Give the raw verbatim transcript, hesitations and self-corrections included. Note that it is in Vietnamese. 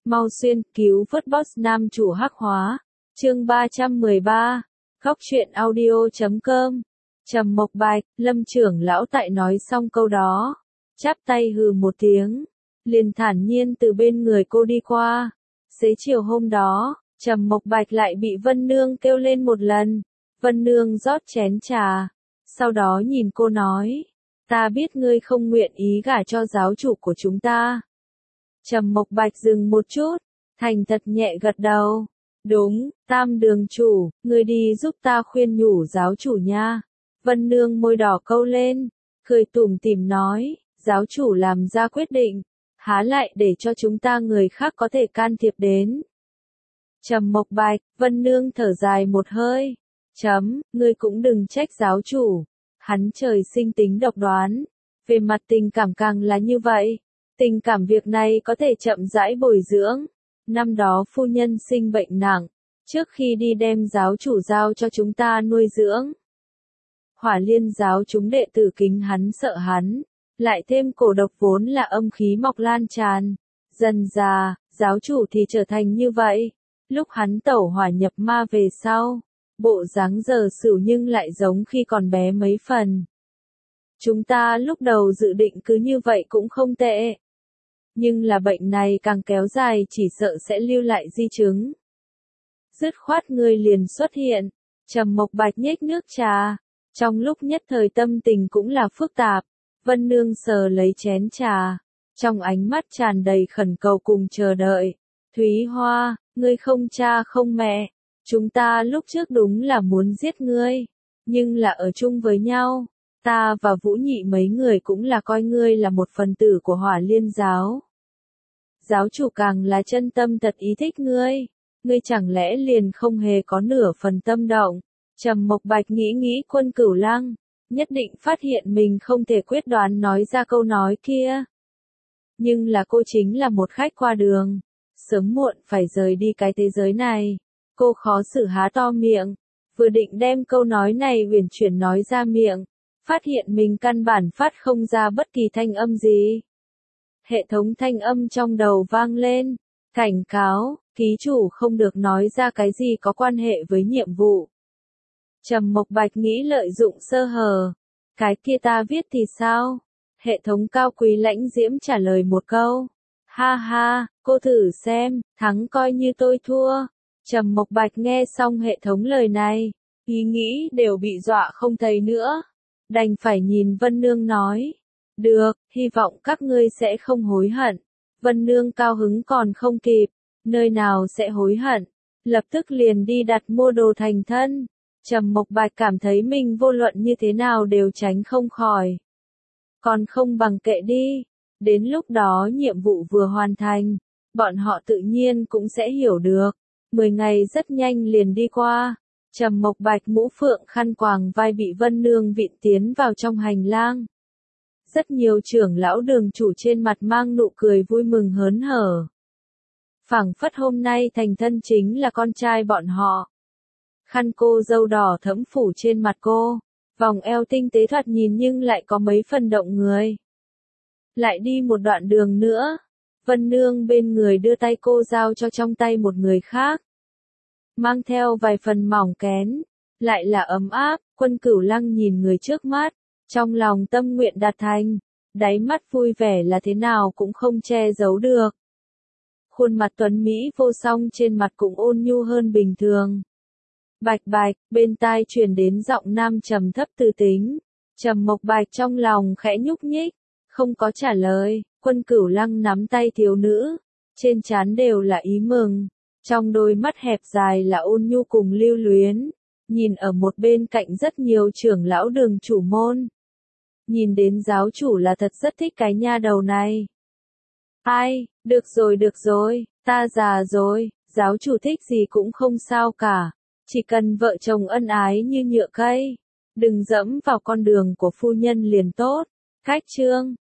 Mau xuyên, cứu vớt boss nam chủ hắc hóa. Chương ba trăm mười ba. Góc truyện audio chấm com. Trầm Mộc Bạch, Lâm trưởng lão tại nói xong câu đó, chắp tay hừ một tiếng, liền thản nhiên từ bên người cô đi qua. Xế chiều hôm đó, Trầm Mộc Bạch lại bị Vân Nương kêu lên một lần. Vân Nương rót chén trà, sau đó nhìn cô nói, ta biết ngươi không nguyện ý gả cho giáo chủ của chúng ta. Trầm Mộc Bạch dừng một chút, thành thật nhẹ gật đầu. Đúng, Tam đường chủ, ngươi đi giúp ta khuyên nhủ giáo chủ nha. Vân Nương môi đỏ câu lên, cười tủm tỉm nói, giáo chủ làm ra quyết định, há lại để cho chúng ta người khác có thể can thiệp đến. Trầm Mộc Bạch, Vân Nương thở dài một hơi, chấm, ngươi cũng đừng trách giáo chủ, hắn trời sinh tính độc đoán, về mặt tình cảm càng là như vậy, tình cảm việc này có thể chậm rãi bồi dưỡng. Năm đó phu nhân sinh bệnh nặng, trước khi đi đem giáo chủ giao cho chúng ta nuôi dưỡng. Hỏa Liên giáo chúng đệ tử kính hắn sợ hắn, lại thêm cổ độc vốn là âm khí mọc lan tràn. Dần già, giáo chủ thì trở thành như vậy. Lúc hắn tẩu hỏa nhập ma về sau, bộ dáng giờ xỉu nhưng lại giống khi còn bé mấy phần. Chúng ta lúc đầu dự định cứ như vậy cũng không tệ. Nhưng là bệnh này càng kéo dài chỉ sợ sẽ lưu lại di chứng. Dứt khoát ngươi liền xuất hiện, Trầm Mộc Bạch nhếch nước trà, trong lúc nhất thời tâm tình cũng là phức tạp. Vân Nương sờ lấy chén trà, trong ánh mắt tràn đầy khẩn cầu cùng chờ đợi. Thúy Hoa, ngươi không cha không mẹ, chúng ta lúc trước đúng là muốn giết ngươi, nhưng là ở chung với nhau, ta và Vũ Nhị mấy người cũng là coi ngươi là một phần tử của Hỏa Liên giáo. Giáo chủ càng là chân tâm thật ý thích ngươi, ngươi chẳng lẽ liền không hề có nửa phần tâm động. Trầm Mộc Bạch nghĩ nghĩ Quân Cửu Lăng, nhất định phát hiện mình không thể quyết đoán nói ra câu nói kia. Nhưng là cô chính là một khách qua đường, sớm muộn phải rời đi cái thế giới này. Cô khó xử há to miệng, vừa định đem câu nói này uyển chuyển nói ra miệng, phát hiện mình căn bản phát không ra bất kỳ thanh âm gì. Hệ thống thanh âm trong đầu vang lên, cảnh cáo, ký chủ không được nói ra cái gì có quan hệ với nhiệm vụ. Trầm Mộc Bạch nghĩ lợi dụng sơ hở, cái kia ta viết thì sao? Hệ thống cao quý lãnh diễm trả lời một câu, ha ha, cô thử xem, thắng coi như tôi thua. Trầm Mộc Bạch nghe xong hệ thống lời này, ý nghĩ đều bị dọa không thấy nữa, đành phải nhìn Vân Nương nói. Được, hy vọng các ngươi sẽ không hối hận. Vân Nương cao hứng còn không kịp, nơi nào sẽ hối hận, lập tức liền đi đặt mua đồ thành thân. Trầm Mộc Bạch cảm thấy mình vô luận như thế nào đều tránh không khỏi. Còn không bằng kệ đi, đến lúc đó nhiệm vụ vừa hoàn thành, bọn họ tự nhiên cũng sẽ hiểu được. Mười ngày rất nhanh liền đi qua, Trầm Mộc Bạch mũ phượng khăn quàng vai bị Vân Nương vịn tiến vào trong hành lang. Rất nhiều trưởng lão đường chủ trên mặt mang nụ cười vui mừng hớn hở. Phảng phất hôm nay thành thân chính là con trai bọn họ. Khăn cô dâu đỏ thẫm phủ trên mặt cô, vòng eo tinh tế thoạt nhìn nhưng lại có mấy phần động người. Lại đi một đoạn đường nữa, Vân Nương bên người đưa tay cô giao cho trong tay một người khác. Mang theo vài phần mỏng kén, lại là ấm áp. Quân Cửu Lăng nhìn người trước mắt, trong lòng tâm nguyện đạt thành, đáy mắt vui vẻ là thế nào cũng không che giấu được. Khuôn mặt tuấn Mỹ vô song trên mặt cũng ôn nhu hơn bình thường. Bạch Bạch, bên tai truyền đến giọng nam trầm thấp từ tính. Trầm Mộc Bạch trong lòng khẽ nhúc nhích, không có trả lời. Quân Cửu Lăng nắm tay thiếu nữ, trên trán đều là ý mừng, trong đôi mắt hẹp dài là ôn nhu cùng lưu luyến. Nhìn ở một bên cạnh rất nhiều trưởng lão đường chủ môn. Nhìn đến giáo chủ là thật rất thích cái nha đầu này. Ai, được rồi được rồi, ta già rồi, giáo chủ thích gì cũng không sao cả. Chỉ cần vợ chồng ân ái như nhựa cây, đừng dẫm vào con đường của phu nhân liền tốt. Cách chương